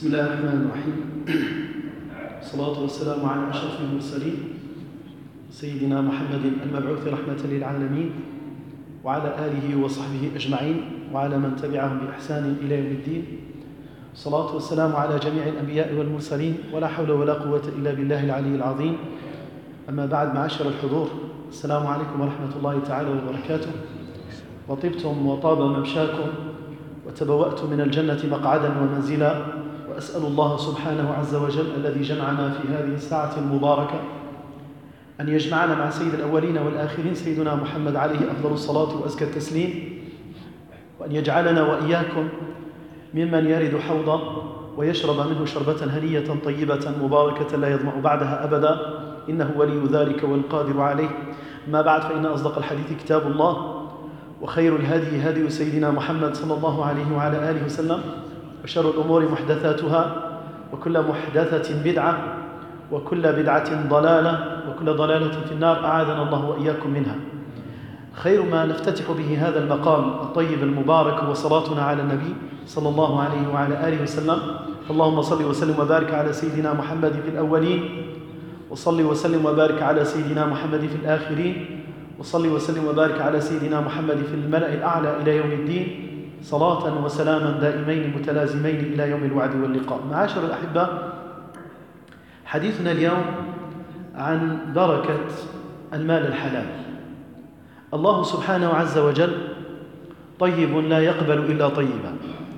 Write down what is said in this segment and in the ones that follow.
بسم الله الرحمن الرحيم. الصلاة والسلام على أشرف المرسلين سيدنا محمد المبعوث رحمة للعالمين وعلى آله وصحبه أجمعين وعلى من تبعهم بإحسان إلى يوم الدين. الصلاة والسلام على جميع الأنبياء والمرسلين ولا حول ولا قوة إلا بالله العلي العظيم. أما بعد، معاشر الحضور، السلام عليكم ورحمة الله تعالى وبركاته. وطبتم وطاب ممشاكم وتبوأتم من الجنة مقعدا ومنزلا، وأسأل الله سبحانه عز وجل الذي جمعنا في هذه الساعة المباركة أن يجمعنا مع سيد الأولين والآخرين سيدنا محمد عليه أفضل الصلاة وأزكى التسليم، وأن يجعلنا وإياكم ممن يرد حوضه ويشرب منه شربة هنية طيبة مباركة لا يظمأ بعدها أبدا، إنه ولي ذلك والقادر عليه. ما بعد، فإن أصدق الحديث كتاب الله، وخير الهدي هدي سيدنا محمد صلى الله عليه وعلى آله وسلم، وشر الأمور محدثاتها، وكل محدثة بدعة، وكل بدعة ضلالة، وكل ضلالة في النار، أعاذنا الله وإياكم منها. خير ما نفتتح به هذا المقام الطيب المبارك هو صلاتنا على النبي صلى الله عليه وعلى آله وسلم. اللهم صل وسلم وبارك على سيدنا محمد في الأولين، وصل وسلم وبارك على سيدنا محمد في الآخرين، وصل وسلم وبارك على سيدنا محمد في الملأ الأعلى إلى يوم الدين، صلاة وسلاما دائمين متلازمين إلى يوم الوعد واللقاء. معاشر الأحبة، حديثنا اليوم عن بركة المال الحلال. الله سبحانه عز وجل طيب لا يقبل إلا طيبا،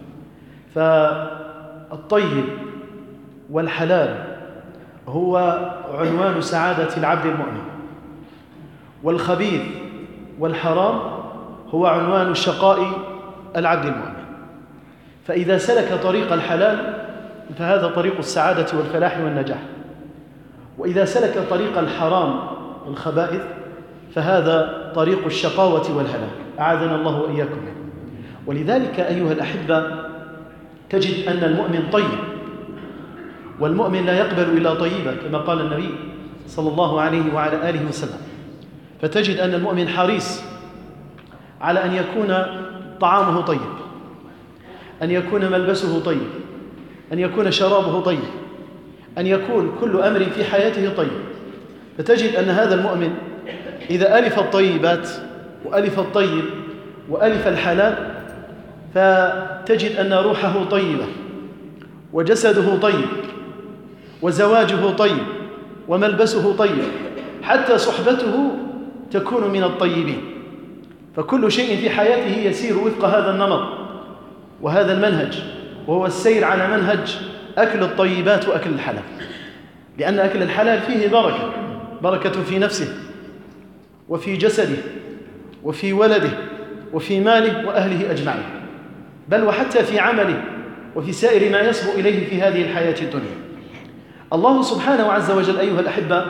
فالطيب والحلال هو عنوان سعادة العبد المؤمن، والخبيث والحرام هو عنوان شقاء العبد المؤمن. فإذا سلك طريق الحلال فهذا طريق السعادة والفلاح والنجاح، وإذا سلك طريق الحرام والخبائث فهذا طريق الشقاوة والهلاك، أعاذنا الله وإياكم منه. ولذلك أيها الأحبة، تجد أن المؤمن طيب، والمؤمن لا يقبل إلا طيبا كما قال النبي صلى الله عليه وعلى آله وسلم. فتجد أن المؤمن حريص على أن يكون طعامه طيب، أن يكون ملبسه طيب، أن يكون شرابه طيب، أن يكون كل أمر في حياته طيب. فتجد أن هذا المؤمن إذا ألف الطيبات وألف الطيب وألف الحلال فتجد أن روحه طيبة، وجسده طيب، وزواجه طيب، وملبسه طيب، حتى صحبته تكون من الطيبين. فكل شيء في حياته يسير وفق هذا النمط وهذا المنهج، وهو السير على منهج أكل الطيبات وأكل الحلال، لأن أكل الحلال فيه بركة في نفسه وفي جسده وفي ولده وفي ماله وأهله أجمعين، بل وحتى في عمله وفي سائر ما يصبو إليه في هذه الحياة الدنيا. الله سبحانه عز وجل أيها الأحبة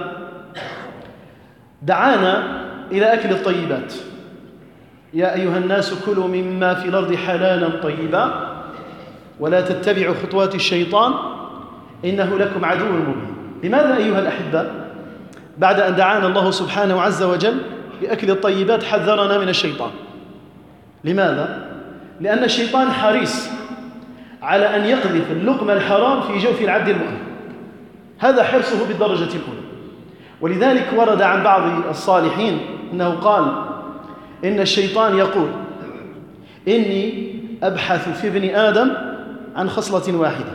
دعانا إلى أكل الطيبات. يا أيها الناس كلوا مما في الأرض حلالا طيبا ولا تتبعوا خطوات الشيطان إنه لكم عدو مبين. لماذا أيها الأحبة بعد أن دعانا الله سبحانه عز وجل بأكل الطيبات حذرنا من الشيطان؟ لماذا؟ لأن الشيطان حريص على أن يقذف اللقمة الحرام في جوف العبد المؤمن، هذا حرصه بالدرجة الأولى. ولذلك ورد عن بعض الصالحين أنه قال إن الشيطان يقول إني أبحث في ابن آدم عن خصلة واحدة،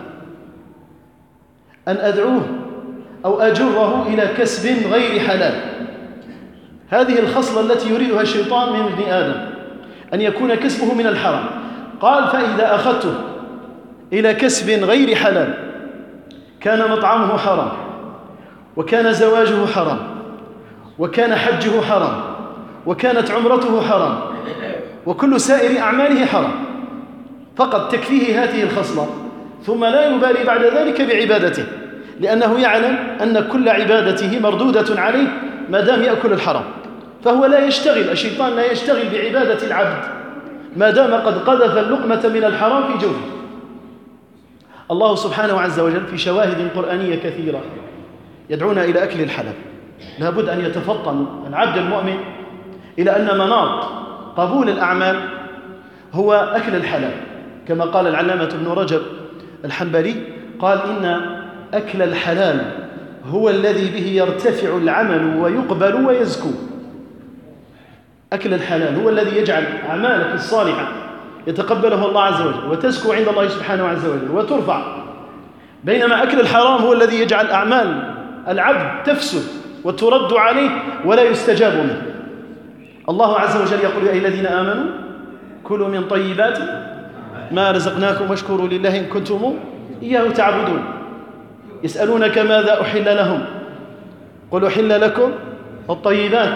أن أدعوه أو أجره إلى كسب غير حلال. هذه الخصلة التي يريدها الشيطان من ابن آدم، أن يكون كسبه من الحرام. قال فإذا أخذته إلى كسب غير حلال كان مطعمه حرام، وكان زواجه حرام، وكان حجه حرام، وكانت عمرته حرام، وكل سائر أعماله حرام، فقط تكفيه هذه الخصلة، ثم لا يبالي بعد ذلك بعبادته، لأنه يعلم أن كل عبادته مردودة عليه ما دام يأكل الحرام. فهو لا يشتغل، الشيطان لا يشتغل بعبادة العبد ما دام قد قذف اللقمة من الحرام في جوفه. الله سبحانه عز وجل في شواهد قرآنية كثيرة يدعونا إلى أكل الحلال. لابد أن يتفطن العبد المؤمن إلى أن مناط قبول الأعمال هو أكل الحلال، كما قال العلامة ابن رجب الحنبلي قال إن أكل الحلال هو الذي به يرتفع العمل ويقبل ويزكو. أكل الحلال هو الذي يجعل أعمالك الصالحة يتقبلها الله عز وجل وتزكو عند الله سبحانه عز وجل وترفع، بينما أكل الحرام هو الذي يجعل أعمال العبد تفسد وترد عليه ولا يستجاب منه. الله عز وجل يقول: يا أيها الذين آمنوا كلوا من طيبات ما رزقناكم واشكروا لله إن كنتم إياه تعبدون. يسألونك ماذا أحل لهم، قل أحل لكم الطيبات.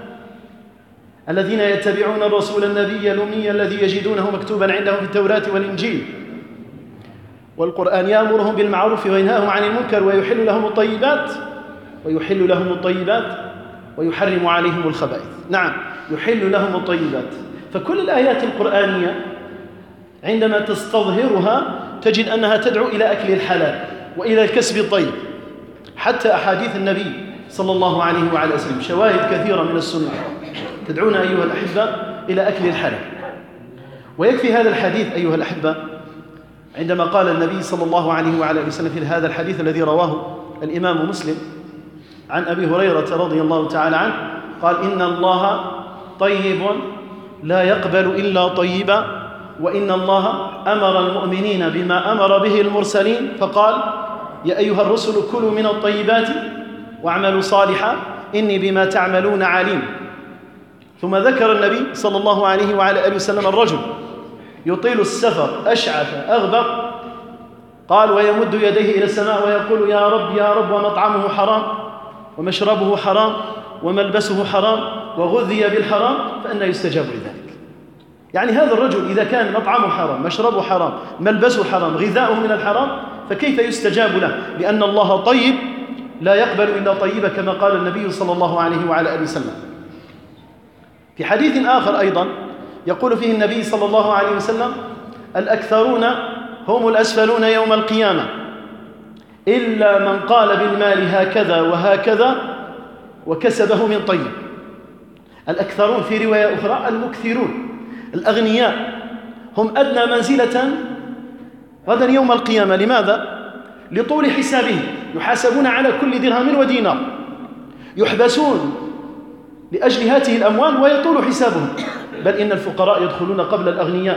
الذين يتبعون الرسول النبي الأمي الذي يجدونه مكتوبا عندهم في التوراة والإنجيل والقرآن يأمرهم بالمعروف وينهاهم عن المنكر ويحل لهم الطيبات ويحرم عليهم الخبائث. نعم، يحل لهم الطيبات. فكل الآيات القرآنية عندما تستظهرها تجد أنها تدعو إلى أكل الحلال وإلى الكسب الطيب. حتى أحاديث النبي صلى الله عليه وعلى وسلم شواهد كثيرة من السنة تدعونا أيها الأحبة إلى أكل الحلال. ويكفي هذا الحديث أيها الأحبة عندما قال النبي صلى الله عليه وعلى وسلم في هذا الحديث الذي رواه الإمام مسلم عن أبي هريرة رضي الله تعالى عنه قال: إن الله طيب لا يقبل إلا طيبا، وإن الله أمر المؤمنين بما أمر به المرسلين فقال: يا أيها الرسل كلوا من الطيبات واعملوا صالحا إني بما تعملون عليم. ثم ذكر النبي صلى الله عليه وعلى آله وسلم الرجل يطيل السفر أشعث أغبر، قال: ويمد يديه إلى السماء ويقول: يا رب يا رب، ومطعمه حرام ومشربه حرام وملبسه حرام وغذي بالحرام فأنى يستجاب لذلك. يعني هذا الرجل إذا كان مطعمه حرام، مشربه حرام، ملبسه حرام، غذاؤه من الحرام، فكيف يستجاب له؟ لأن الله طيب لا يقبل إلا طيبا، كما قال النبي صلى الله عليه وعلى آله وسلم. في حديث آخر أيضا يقول فيه النبي صلى الله عليه وسلم: الأكثرون هم الأسفلون يوم القيامة إلا من قال بالمال هكذا وهكذا وكسبه من طيب. الأكثرون في رواية أخرى المكثرون، الأغنياء هم أدنى منزلة غدا يوم القيامة. لماذا؟ لطول حسابهم، يحاسبون على كل درهم ودينار، يحبسون لأجل هذه الأموال ويطول حسابهم، بل إن الفقراء يدخلون قبل الأغنياء.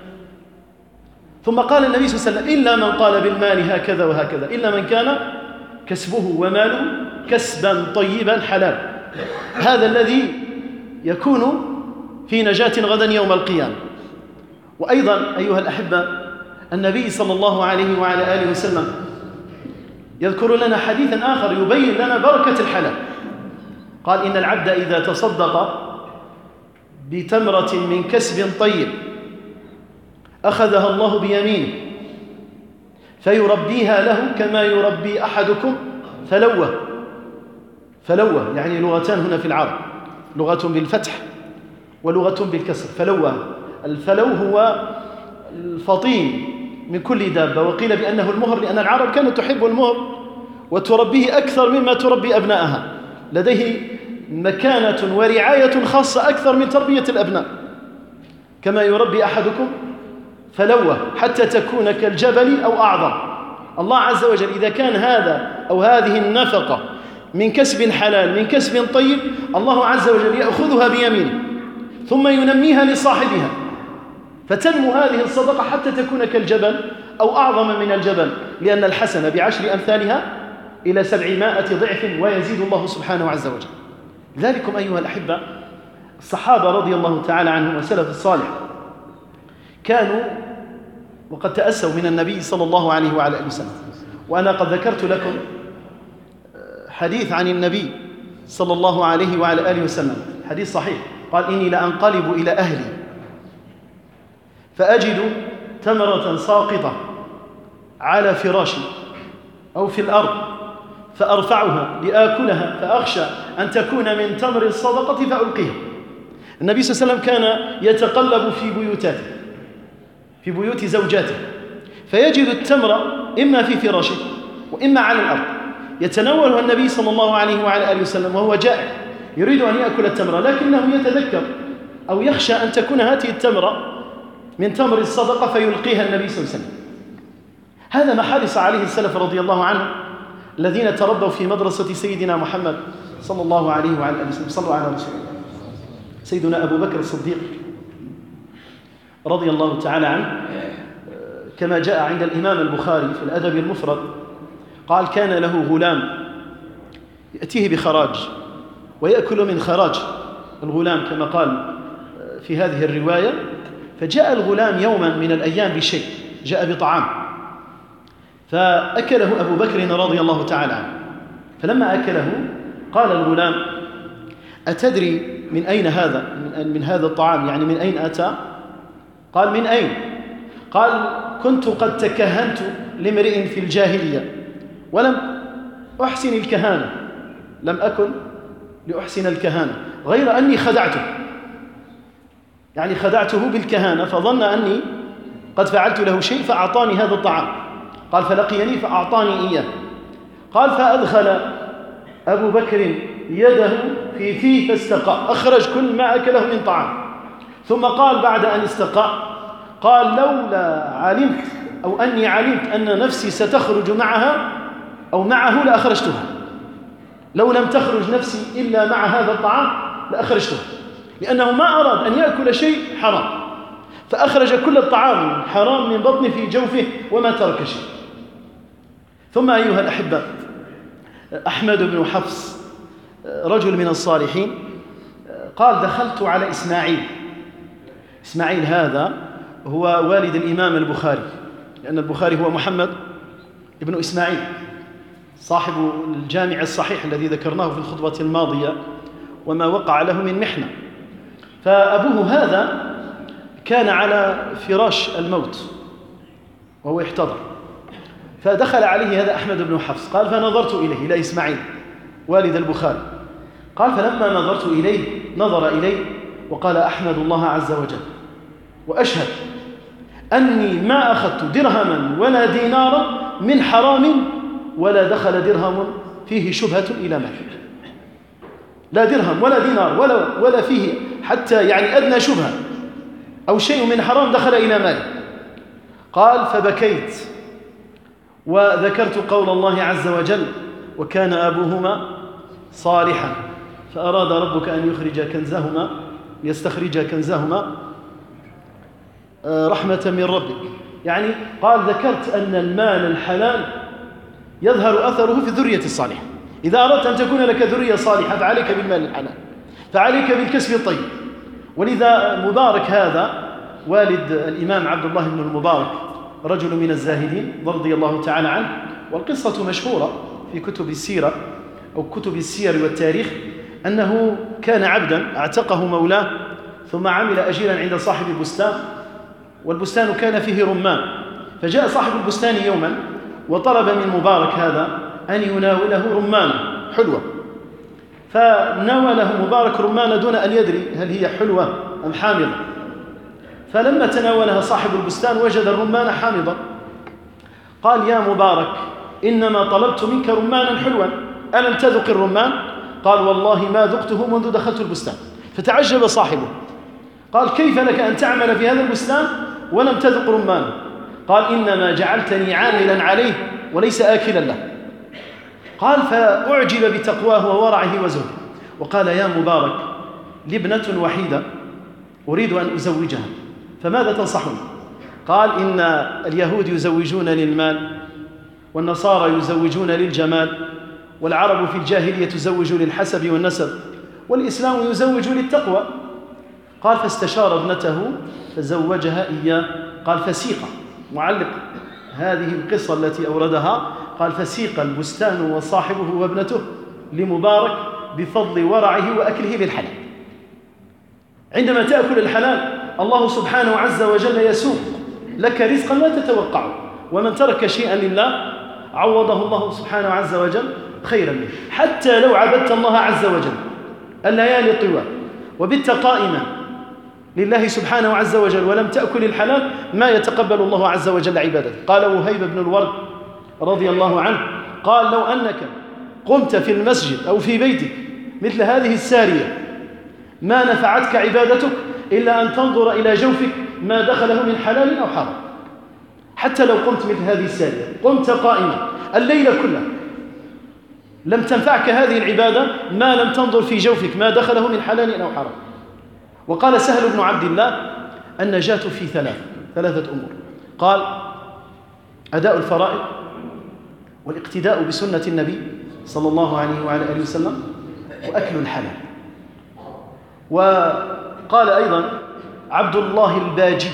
ثم قال النبي صلى الله عليه وسلم: إلا من قال بالمال هكذا وهكذا، إلا من كان كسبه وماله كسبا طيبا حلال، هذا الذي يكون في نجاة غدا يوم القيامة. وأيضا أيها الأحبة النبي صلى الله عليه وعلى آله وسلم يذكر لنا حديثا آخر يبين لنا بركة الحلال. قال: إن العبد إذا تصدق بتمرة من كسب طيب أخذها الله بيمينه فيربيها له كما يربي أحدكم فلوة، يعني لغتان هنا في العرب، لغة بالفتح ولغة بالكسر. الفلو هو الفطيم من كل دابة، وقيل بأنه المهر لأن العرب كانت تحب المهر وتربيه أكثر مما تربي أبنائها، لديه مكانة ورعاية خاصة أكثر من تربية الأبناء. كما يربي أحدكم فلوة حتى تكون كالجبل أو أعظم. الله عز وجل إذا كان هذا أو هذه النفقة من كسب حلال من كسب طيب، الله عز وجل يأخذها بيمينه ثم ينميها لصاحبها، فتنمو هذه الصدقة حتى تكون كالجبل أو أعظم من الجبل، لأن الحسنة ب10 أمثالها إلى 700 ضعف ويزيد الله سبحانه عز وجل. ذلكم أيها الأحبة الصحابة رضي الله تعالى عنهم وسلف الصالح كانوا وقد تأسوا من النبي صلى الله عليه وعلى آله وسلم. وأنا قد ذكرت لكم حديث عن النبي صلى الله عليه وعلى آله وسلم، حديث صحيح، قال: إني لأنقلب إلى أهلي فأجد تمرة ساقطة على فراشي أو في الأرض فأرفعها لآكلها فأخشى أن تكون من تمر الصدقة فألقيها. النبي صلى الله عليه وسلم كان يتقلب في بيوتاته، في بيوت زوجاته، فيجد التمر إما في فراشه وإما على الأرض، يتناولها النبي صلى الله عليه وعلى آله وسلم وهو جائع يريد أن يأكل التمرة، لكنه يتذكر أو يخشى أن تكون هذه التمرة من تمر الصدقة فيلقيها النبي صلى الله عليه وسلم. هذا ما حرص عليه السلف رضي الله عنهم الذين تربوا في مدرسة سيدنا محمد صلى الله عليه وعلى آله وسلم. صلوا على رسول الله. سيدنا أبو بكر الصديق رضي الله تعالى عنه كما جاء عند الإمام البخاري في الأدب المفرد قال: كان له غلام يأتيه بخراج ويأكل من خراج الغلام كما قال في هذه الرواية. فجاء الغلام يوما من الأيام بشيء، جاء بطعام فأكله أبو بكر رضي الله تعالى عنه. فلما أكله قال الغلام: أتدري من أين هذا؟ من هذا الطعام، يعني من أين أتى؟ قال: من أين؟ قال: كنت قد تكهنت لامرئ في الجاهلية ولم أحسن الكهانة، لم أكن لأحسن الكهانة غير أني خدعته، يعني خدعته بالكهانة فظن أني قد فعلت له شيء فأعطاني هذا الطعام. قال: فلقيني فأعطاني إياه. قال: فأدخل أبو بكر يده في فيه فاستقى، أخرج كل ما أكله من طعام، ثم قال بعد أن استقى: قال: لولا علمت أو أني علمت أن نفسي ستخرج معها أو معه لأخرجتها، لو لم تخرج نفسي إلا مع هذا الطعام لأخرجتها، لأنه ما أراد أن يأكل شيء حرام، فأخرج كل الطعام حرام من بطنه في جوفه وما ترك شيء. ثم أيها الأحبة، أحمد بن حفص رجل من الصالحين قال: دخلت على إسماعيل هذا هو والد الإمام البخاري، لأن البخاري هو محمد ابن إسماعيل صاحب الجامع الصحيح الذي ذكرناه في الخطبة الماضية وما وقع له من محنة. فأبوه هذا كان على فراش الموت وهو يحتضر، فدخل عليه هذا أحمد بن حفص. قال: فنظرت إليه، إلى إسماعيل والد البخاري. قال: فلما نظرت إليه نظر إليه وقال: أحمد الله عز وجل وأشهد أني ما أخذت درهما ولا دينارا من حرام ولا دخل درهم فيه شبهة إلى مال. لا درهم ولا دينار ولا فيه حتى يعني أدنى شبهة أو شيء من حرام دخل إلى مال. قال: فبكيت وذكرت قول الله عز وجل: وكان أبوهما صالحا فأراد ربك أن يستخرج كنزهما رحمة من ربك. يعني قال: ذكرت أن المال الحلال يظهر أثره في الذرية الصالحة. إذا أردت أن تكون لك ذرية صالحة فعليك بالمال الحلال، فعليك بالكسب الطيب. ولذا مبارك هذا والد الإمام عبد الله بن المبارك رجل من الزاهدين رضي الله تعالى عنه، والقصة مشهورة في كتب السيرة أو كتب السير والتاريخ، أنه كان عبدا اعتقه مولاه ثم عمل أجيرا عند صاحب البستان، والبستان كان فيه رمان. فجاء صاحب البستان يوما وطلب من مبارك هذا أن يناوله رمانة حلوة، فناوله مبارك رمانة دون أن يدري هل هي حلوة أم حامضة. فلما تناولها صاحب البستان وجد الرمان حامضا. قال: يا مبارك، إنما طلبت منك رمانا حلوا، ألم تذق الرمان؟ قال: والله ما ذقته منذ دخلت البستان. فتعجب صاحبه، قال: كيف لك أن تعمل في هذا البستان ولم تذق رمانا؟ قال: إنما جعلتني عاملا عليه وليس آكلا له. قال: فأعجب بتقواه وورعه وزهده، وقال: يا مبارك، لي ابنة وحيدة أريد أن أزوجها، فماذا تنصحني؟ قال: إن اليهود يزوجون للمال، والنصارى يزوجون للجمال، والعرب في الجاهلية تزوج للحسب والنسب، والإسلام يزوج للتقوى. قال: فاستشار ابنته فزوجها إياه. قال: فسيق، معلق هذه القصة التي أوردها، قال: فسيق البستان وصاحبه وابنته لمبارك بفضل ورعه وأكله للحلال. عندما تأكل الحلال الله سبحانه عز وجل يسوق لك رزقا لا تتوقعه، ومن ترك شيئا لله عوضه الله سبحانه عز وجل خيرا منه. حتى لو عبدت الله عز وجل الليالي الطوال وبت قائما لله سبحانه عز وجل ولم تأكل الحلال ما يتقبل الله عز وجل عبادته. قال وهيب بن الورد رضي الله عنه قال: لو أنك قمت في المسجد أو في بيتك مثل هذه السارية ما نفعتك عبادتك إلا أن تنظر إلى جوفك ما دخله من حلال أو حرام. حتى لو قمت مثل هذه السارية، قمت قائما الليل كله، لم تنفعك هذه العبادة ما لم تنظر في جوفك ما دخله من حلال أو حرام. وقال سهل بن عبد الله: النجاة في ثلاثة أمور. قال: أداء الفرائض، والاقتداء بسنة النبي صلى الله عليه وعلى آله وسلم، وأكل الحلال. وقال أيضا عبد الله الباجي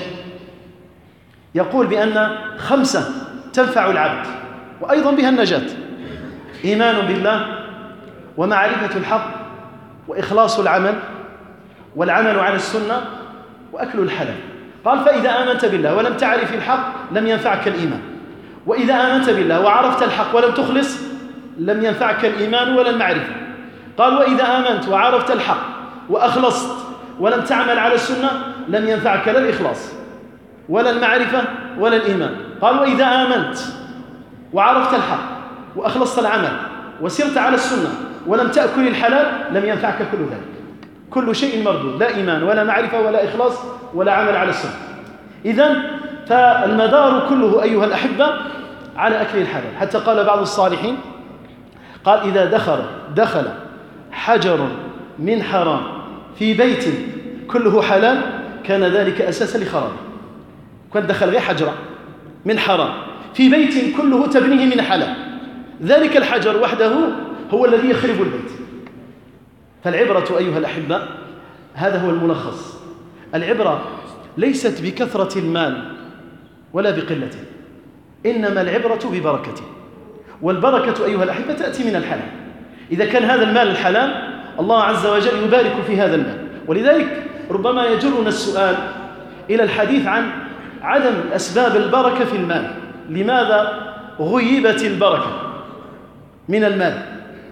يقول بأن 5 تنفع العبد وأيضا بها النجاة: إيمان بالله، ومعرفة الحق، وإخلاص العمل، والعمل على السنة، وأكل الحلال. قال: فإذا آمنت بالله ولم تعرف الحق لم ينفعك الإيمان، وإذا آمنت بالله وعرفت الحق ولم تخلص لم ينفعك الإيمان ولا المعرفة. قال: وإذا آمنت وعرفت الحق وأخلصت ولم تعمل على السنة لم ينفعك لا الإخلاص ولا المعرفة ولا الإيمان. قال: وإذا آمنت وعرفت الحق وأخلصت العمل وسرت على السنة ولم تأكل الحلال لم ينفعك كل ذلك. كل شيء مردود، لا إيمان ولا معرفة ولا إخلاص ولا عمل على السنة. إذن فالمدار كله أيها الأحبة على أكل الحلال. حتى قال بعض الصالحين، قال: إذا دخل حجر من حرام في بيت كله حلال كان ذلك أساسا لخرابه. كان دخل غير حجرة من حرام في بيت كله تبنيه من حلال، ذلك الحجر وحده هو الذي يخرب البيت. فالعبرة أيها الأحبة، هذا هو الملخص، العبرة ليست بكثرة المال ولا بقلته، إنما العبرة ببركته. والبركة أيها الأحبة تأتي من الحلال. إذا كان هذا المال الحلال الله عز وجل يبارك في هذا المال. ولذلك ربما يجرنا السؤال إلى الحديث عن عدم أسباب البركة في المال. لماذا غيبت البركة من المال؟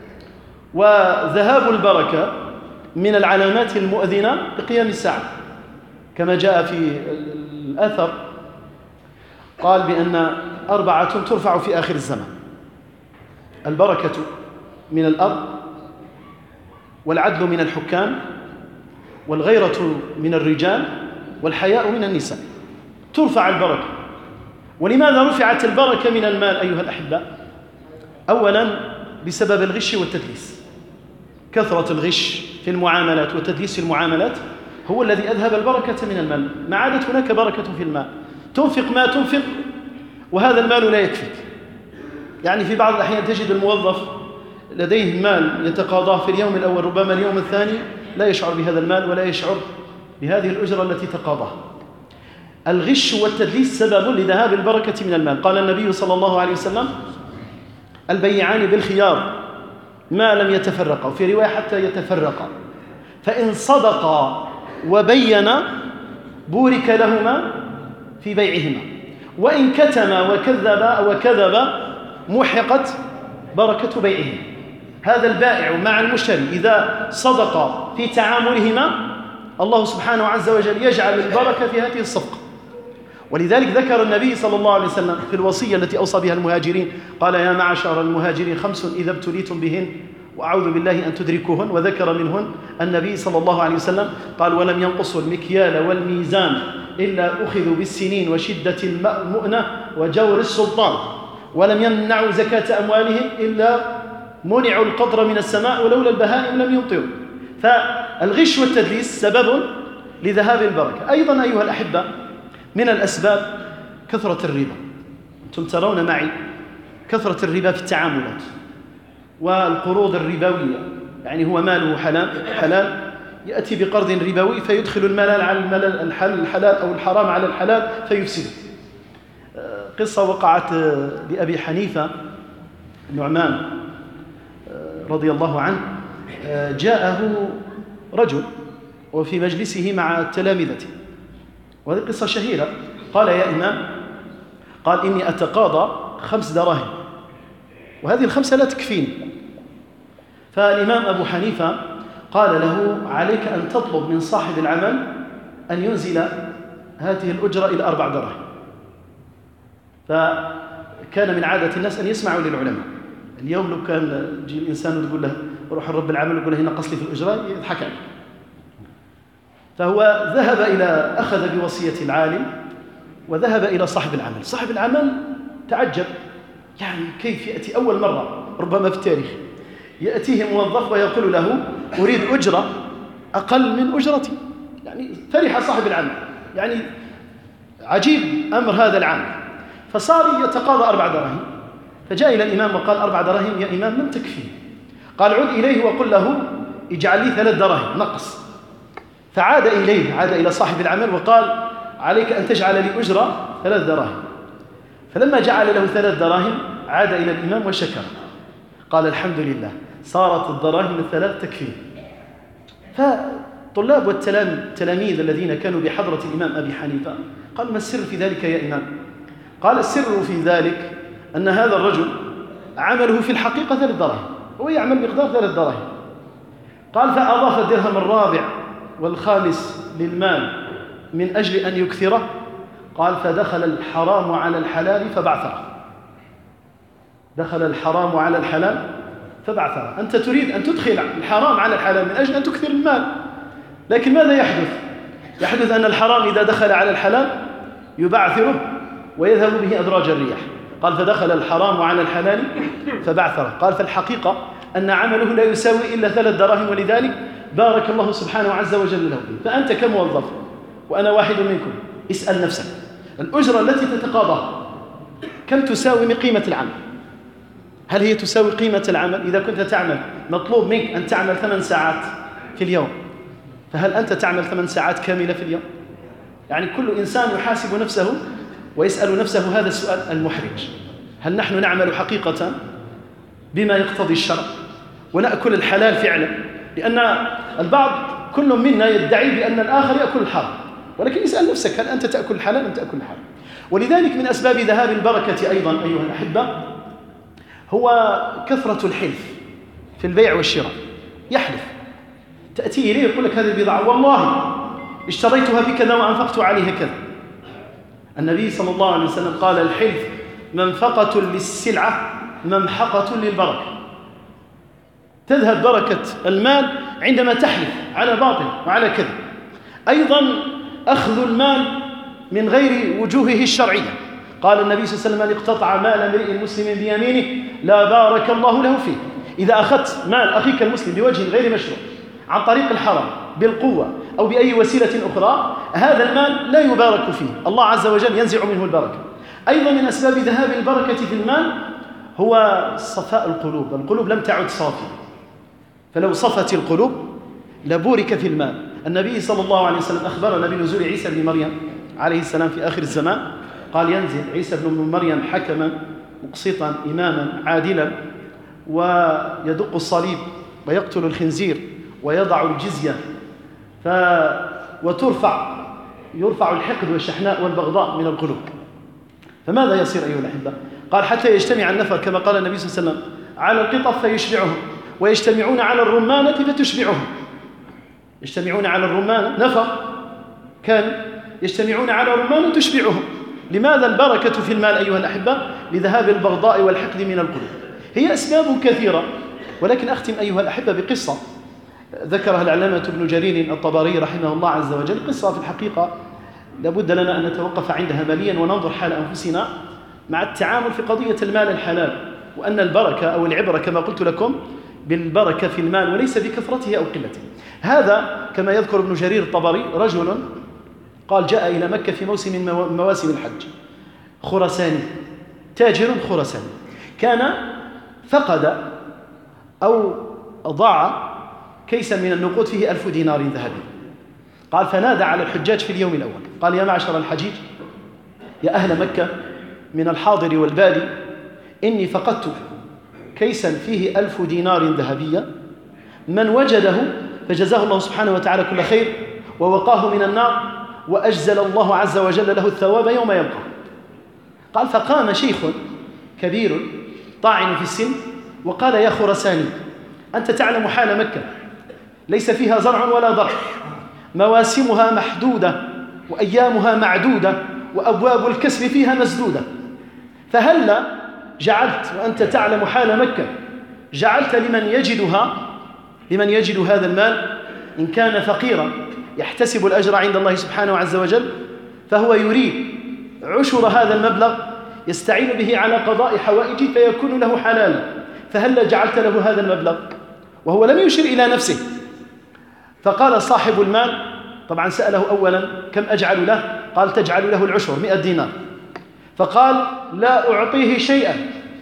وذهاب البركة من العلامات المؤذنة لقيام الساعة، كما جاء في الأثر قال بأن 4 ترفع في آخر الزمان: البركة من الأرض، والعدل من الحكام، والغيرة من الرجال، والحياء من النساء. ترفع البركة. ولماذا رفعت البركة من المال أيها الأحبة؟ أولا بسبب الغش والتدليس. كثرة الغش في المعاملات وتدليس في المعاملات هو الذي أذهب البركة من المال. ما عادت هناك بركة في المال. تنفق ما تنفق وهذا المال لا يكفيك. يعني في بعض الأحيان تجد الموظف لديه مال يتقاضاه في اليوم الأول، ربما اليوم الثاني لا يشعر بهذا المال ولا يشعر بهذه الأجرة التي تقاضاها. الغش والتدليس سبب لذهاب البركة من المال. قال النبي صلى الله عليه وسلم: البيعان بالخيار ما لم يتفرقا، وفي رواية حتى يتفرقا، فإن صدقا وبينا بورك لهما في بيعهما، وإن كتما وكذب محقت بركة بيعهما. هذا البائع مع المشتري إذا صدق في تعاملهما الله سبحانه عز وجل يجعل البركة في هذه الصفقة. ولذلك ذكر النبي صلى الله عليه وسلم في الوصية التي أوصى بها المهاجرين، قال: يا معشر المهاجرين 5 إذا ابتليتم بهن وأعوذ بالله أن تدركوهن. وذكر منهن النبي صلى الله عليه وسلم قال: ولم ينقصوا المكيال والميزان إلا أخذوا بالسنين وشدة المؤنة وجور السلطان، ولم يمنعوا زكاة أموالهم إلا منعوا القطر من السماء ولولا البهائم لم يمطروا. فالغش والتدليس سبب لذهاب البركة. أيضا أيها الأحبة من الأسباب كثرة الربا. أنتم ترون معي كثرة الربا في التعاملات والقروض الربوية، يعني هو ماله حلال يأتي بقرض ربوي فيدخل المال على الحلال أو الحرام على الحلال فيفسده. قصة وقعت لأبي حنيفة النعمان رضي الله عنه. جاءه رجل وفي مجلسه مع تلامذته، وهذه قصة شهيرة. قال: يا إمام، قال: إني أتقاضى 5 دراهم وهذه ال5 لا تكفيني. فالإمام أبو حنيفة قال له: عليك أن تطلب من صاحب العمل أن ينزل هذه الأجرة إلى 4 دراهم. فكان من عادة الناس أن يسمعوا للعلماء. اليوم لو كان يجي الإنسان وتقول له روح الرب العمل ويقول له نقص لي في الأجرة يضحك عليه. فهو ذهب أخذ بوصية العالم وذهب إلى صاحب العمل. صاحب العمل تعجب، يعني كيف يأتي أول مرة ربما في التاريخ يأتيه موظف ويقول له أريد أجرة أقل من أجرتي. يعني فرح صاحب العمل، يعني عجيب أمر هذا العمل. فصار يتقاضى 4 دراهم، فجاء إلى الإمام وقال 4 دراهم يا إمام لم تكفي. قال عد إليه وقل له اجعل لي 3 دراهم نقص. فعاد إليه، عاد إلى صاحب العمل وقال عليك أن تجعل لي أجرة 3 دراهم. فلما جعل له 3 دراهم عاد إلى الإمام وشكر، قال الحمد لله صارت الدراهم ال3 تكفي. فطلاب والتلاميذ الذين كانوا بحضرة الإمام أبي حنيفة قال ما السر في ذلك يا إمام؟ قال السر في ذلك أن هذا الرجل عمله في الحقيقة 3 دراهم، هو يعمل مقدار 3 دراهم. قال فأضاف الدرهم الرابع والخامس للمال من أجل أن يكثره. قال فدخل الحرام على الحلال فبعثره. دخل الحرام على الحلال فبعثره. أنت تريد أن تدخل الحرام على الحلال من أجل أن تكثر المال، لكن ماذا يحدث؟ يحدث أن الحرام إذا دخل على الحلال يبعثره ويذهب به أدراج الرياح. قال فدخل الحرام على الحلال فبعثره. قال فالحقيقة أن عمله لا يساوي إلا 3 دراهم، ولذلك بارك الله سبحانه عز وجل له فيه. فأنت كموظف وأنا واحد منكم اسأل نفسك الأجرة التي تتقاضاها كم تساوي من قيمة العمل؟ هل هي تساوي قيمة العمل؟ إذا كنت تعمل مطلوب منك أن تعمل 8 ساعات في اليوم، فهل أنت تعمل 8 ساعات كاملة في اليوم؟ يعني كل إنسان يحاسب نفسه ويسأل نفسه هذا السؤال المحرج: هل نحن نعمل حقيقة بما يقتضي الشرع ونأكل الحلال فعلا؟ لأن البعض كل منا يدعي بأن الآخر يأكل الحرام، ولكن اسأل نفسك هل أنت تأكل الحلال أم تأكل الحرام؟ ولذلك من أسباب ذهاب البركة أيضا أيها الأحبة هو كثرة الحلف في البيع والشراء. يحلف، تأتي إليه يقول لك هذه البضاعة والله اشتريتها بكذا وأنفقت عليها كذا. النبي صلى الله عليه وسلم قال الحلف منفقة للسلعة ممحقة للبركة. تذهب بركة المال عندما تحلف على باطل وعلى كذب. أيضا أخذ المال من غير وجوهه الشرعية. قال النبي صلى الله عليه وسلم من اقتطع مال امرئ مسلم بيمينه لا بارك الله له فيه. إذا أخذت مال أخيك المسلم بوجه غير مشروع عن طريق الحرام بالقوة أو بأي وسيلة أخرى، هذا المال لا يبارك فيه، الله عز وجل ينزع منه البركة. أيضا من أسباب ذهاب البركة في المال هو صفاء القلوب. القلوب لم تعد صافية، فلو صفت القلوب لبورك في المال. النبي صلى الله عليه وسلم أخبرنا بنزول عيسى بن مريم عليه السلام في آخر الزمان. قال ينزل عيسى بن مريم حكما مقسطا إماما عادلا ويدق الصليب ويقتل الخنزير ويضع الجزية يرفع الحقد والشحناء والبغضاء من القلوب. فماذا يصير أيها الأحبة؟ قال حتى يجتمع النفر كما قال النبي صلى الله عليه وسلم على القطف فيشبعهم ويجتمعون على الرمانة فتشبعهم. يجتمعون على الرمانة، نفر كان يجتمعون على الرمانة تشبعهم. لماذا البركة في المال أيها الأحبة؟ لذهاب البغضاء والحقد من القلوب. هي أسباب كثيرة، ولكن أختم أيها الأحبة بقصة ذكرها العلامة ابن جرير الطبري رحمه الله عز وجل. قصة في الحقيقة لابد لنا أن نتوقف عندها مليا وننظر حال أنفسنا مع التعامل في قضية المال الحلال، وأن البركة أو العبرة كما قلت لكم بالبركة في المال وليس بكثرته أو قلته. هذا كما يذكر ابن جرير الطبري رجل قال جاء إلى مكة في موسم من مواسم الحج، خرساني، تاجر خرساني، كان فقد أو ضاع كيسا من النقود فيه 1000 دينار ذهبي. قال فنادى على الحجاج في اليوم الأول قال يا معشر الحجيج، يا أهل مكة من الحاضر والبادي، إني فقدت كيسا فيه 1000 دينار ذهبية، من وجده فجزاه الله سبحانه وتعالى كل خير ووقاه من النار وأجزل الله عز وجل له الثواب يوم يلقاه. قال فقام شيخ كبير طاعن في السن وقال يا خرساني، أنت تعلم حال مكة ليس فيها زرع ولا ضرع، مواسمها محدودة وأيامها معدودة وأبواب الكسب فيها مسدودة، فهل جعلت وأنت تعلم حال مكة جعلت لمن يجد هذا المال إن كان فقيرا يحتسب الأجر عند الله سبحانه عز وجل فهو يريد عشر هذا المبلغ يستعين به على قضاء حوائجه فيكون له حلالا، فهل جعلت له هذا المبلغ؟ وهو لم يشر إلى نفسه. فقال صاحب المال، طبعا سأله أولا كم أجعل له؟ قال تجعل له العشر 100 دينار. فقال لا أعطيه شيئا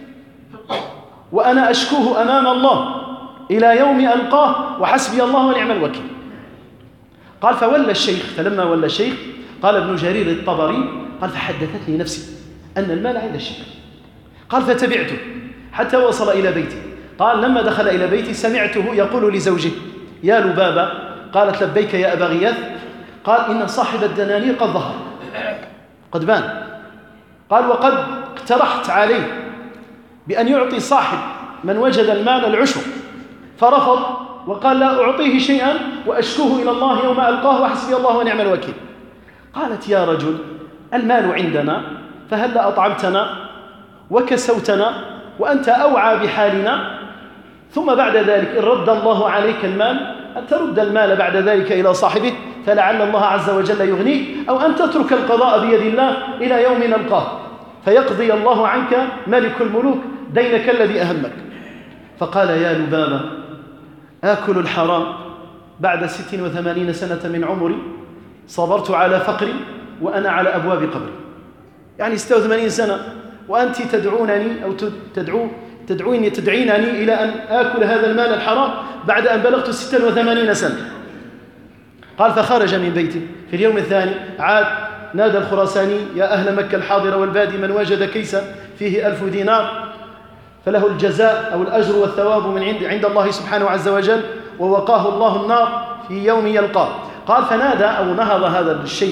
وأنا أشكوه أمام الله إلى يوم ألقاه وحسبي الله ونعم الوكيل. قال فولى الشيخ، فلما ولى الشيخ قال ابن جرير الطبري قال فحدثتني نفسي أن المال عند الشيخ. قال فتبعته حتى وصل إلى بيتي. قال لما دخل إلى بيتي سمعته يقول لزوجه يا لبابة. قالت لبيك يا أبا غياث. قال إن صاحب الدنانير قد ظهر قد بان. قال وقد اقترحت عليه بأن يعطي صاحب من وجد المال العشر فرفض وقال لا أعطيه شيئا وأشكوه إلى الله يوم ألقاه وحسبي الله ونعم الوكيل. قالت يا رجل المال عندنا فهل أطعمتنا وكسوتنا وأنت أوعى بحالنا، ثم بعد ذلك إن رد الله عليك المال أن ترد المال بعد ذلك إلى صاحبه فلعل الله عز وجل يغنيك، أو أن تترك القضاء بيد الله إلى يوم نلقاه فيقضي الله عنك ملك الملوك دينك الذي أهمك. فقال يا لبابة آكل الحرام بعد 86 سنة من عمري صبرت على فقري وأنا على أبواب قبري. يعني 86 سنة وأنت تدعونني أو تدعينني إلى أن آكل هذا المال الحرام بعد أن بلغت 86 سنة. قال فخرج من بيته. في اليوم الثاني عاد نادى الخراساني يا أهل مكة الحاضر والبادي من وجد كيسا فيه 1000 دينار فله الجزاء أو الأجر والثواب من عند الله سبحانه عز وجل ووقاه الله النار في يوم يلقاه. قال فنادى أو نهض هذا الشيخ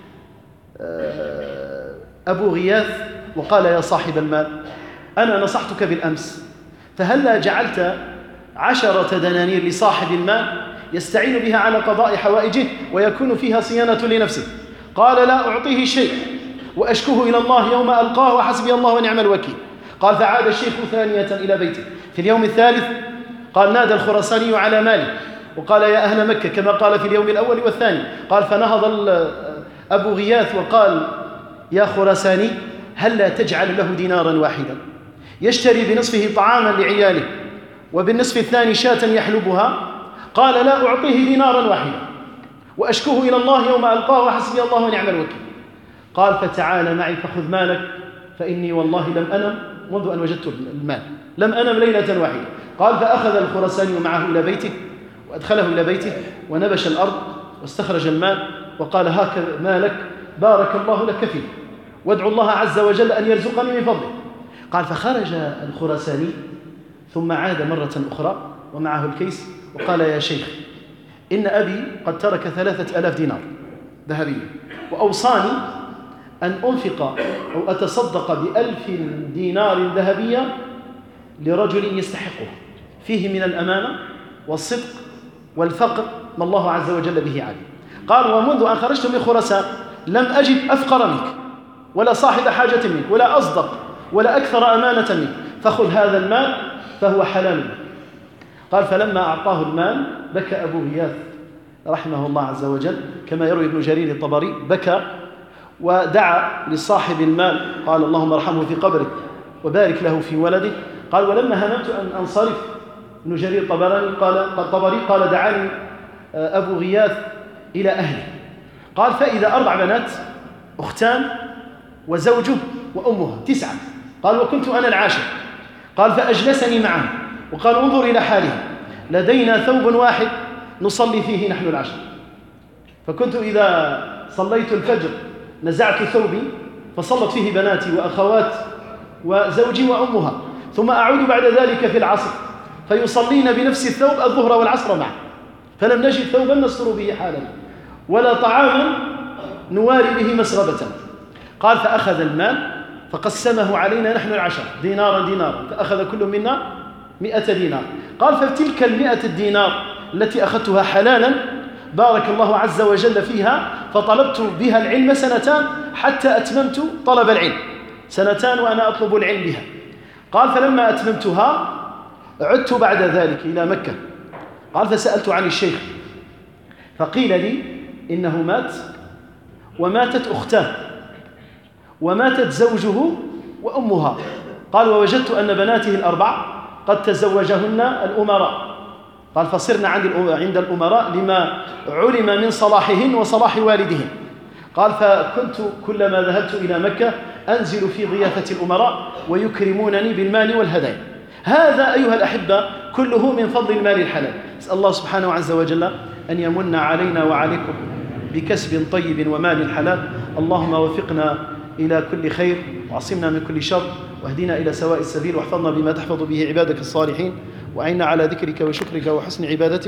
أبو غياث وقال يا صاحب المال أنا نصحتك بالأمس فهلا جعلت 10 دنانير لصاحب المال يستعين بها على قضاء حوائجه ويكون فيها صيانة لنفسه. قال لا أعطيه شيء وأشكوه إلى الله يوم ألقاه وحسبي الله ونعم الوكيل. قال فعاد الشيخ ثانية إلى بيته. في اليوم الثالث قال نادى الخراساني على ماله وقال يا أهل مكة كما قال في اليوم الأول والثاني. قال فنهض أبو غياث وقال يا خراساني هل لا تجعل له دينارا واحدا يشتري بنصفه طعاما لعياله وبالنصف الثاني شاة يحلبها؟ قال لا أعطيه دينارا واحدا وأشكوه إلى الله يوم ألقاه وحسبي الله ونعم الوكيل. قال فتعال معي فخذ مالك فإني والله لم أنم منذ أن وجدت المال، لم أنم ليلة واحدة. قال فأخذ الخراساني معه إلى بيته وأدخله إلى بيته ونبش الأرض واستخرج المال وقال هكذا مالك بارك الله لك فيه وادعو الله عز وجل أن يرزقني من فضله. قال فخرج الخراساني ثم عاد مرة أخرى ومعه الكيس وقال يا شيخ إن أبي قد ترك 3000 دينار ذهبية وأوصاني أن أنفق أو أتصدق ب1000 دينار ذهبية لرجل يستحقه فيه من الأمانة والصدق والفقر ما الله عز وجل به عليه. قال ومنذ أن خرجت من خراسان لم أجد أفقر منك ولا صاحب حاجة منك ولا أصدق ولا أكثر أمانة منك، فخذ هذا المال فهو حلال لك. قال فلما أعطاه المال بكى أبو غياث رحمه الله عز وجل كما يروي ابن جرير الطبري، بكى ودعا لصاحب المال قال اللهم ارحمه في قبره وبارك له في ولده. قال ولما هممت أن أنصرف ابن جرير الطبري قال دعاني أبو غياث إلى أهله. قال فإذا 4 بنات أختان وزوجه وأمها 9. قال وكنت أنا العاشر. قال فأجلسني معه وقال انظر إلى حاله لدينا ثوب واحد نصلي فيه نحن العشر، فكنت إذا صليت الفجر نزعت ثوبي فصلت فيه بناتي وأخوات وزوجي وأمها، ثم أعود بعد ذلك في العصر فيصلين بنفس الثوب الظهر والعصر معه، فلم نجد ثوبا نستر به حالنا ولا طعاما نواري به مسغبة. قال فأخذ المال فقسمه علينا نحن العشر دينارا فأخذ كل منا 100 دينار. قال فتلك 100 دينار التي أخذتها حلالا بارك الله عز وجل فيها، فطلبت بها العلم 2 حتى أتممت طلب العلم 2 وأنا أطلب العلم بها. قال فلما أتممتها عدت بعد ذلك إلى مكة. قال فسألت عن الشيخ فقيل لي إنه مات وماتت أختاه وماتت زوجه وأمها. قال ووجدت أن بناته الأربع قد تزوجهن الأمراء. قال فصرنا عند الأمراء لما علم من صلاحهن وصلاح والدهن. قال فكنت كلما ذهبت إلى مكة أنزل في ضيافة الأمراء ويكرمونني بالمال والهدايا. هذا أيها الأحبة كله من فضل المال الحلال. أسأل الله سبحانه عز وجل أن يمن علينا وعليكم بكسب طيب ومال حلال. اللهم وفقنا إلى كل خير وعصمنا من كل شر واهدنا إلى سواء السبيل واحفظنا بما تحفظ به عبادك الصالحين وأعنا على ذكرك وشكرك وحسن عبادتك.